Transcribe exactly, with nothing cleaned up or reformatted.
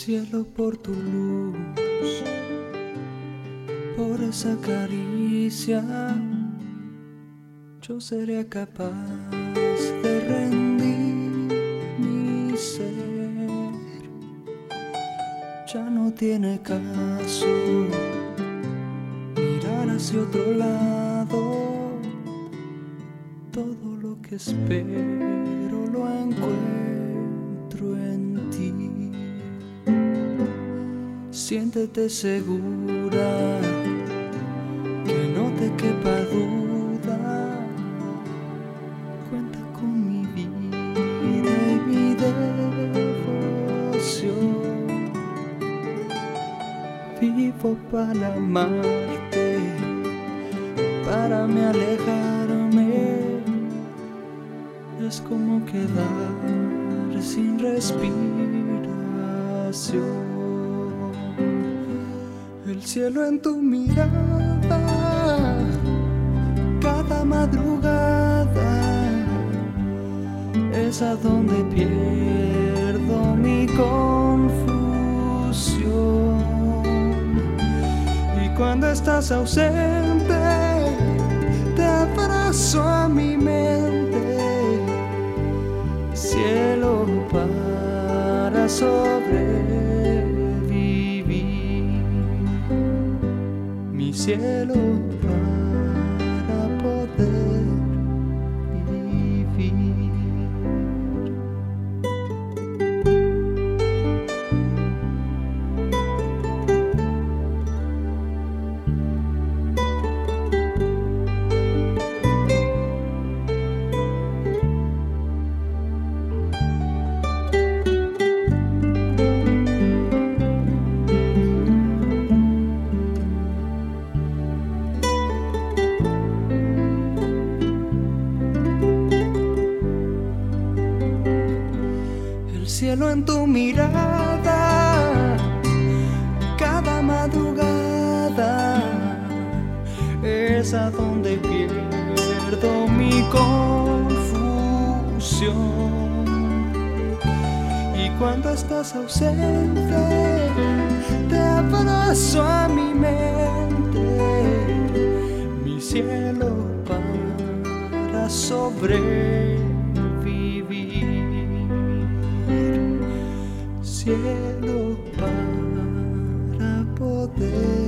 cielo por tu luz, por esa caricia, yo sería capaz de rendir mi ser. Ya no tiene caso mirar hacia otro lado, todo lo que espero lo encuentro en ti. Siéntete segura, que no te quepa duda, cuenta con mi vida y mi devoción. Vivo para amarte, para me alejarme, es como quedar sin respiración. El cielo en tu mirada, cada madrugada, es a donde pierdo mi confusión. Y cuando estás ausente, te abrazo a mi mente, cielo para sobrevivir, mi cielo para poder vivir. Cielo en tu mirada, cada madrugada, es a donde pierdo mi confusión. Y cuando estás ausente, te abrazo a mi mente, mi cielo para sobrevivir, cielo para poder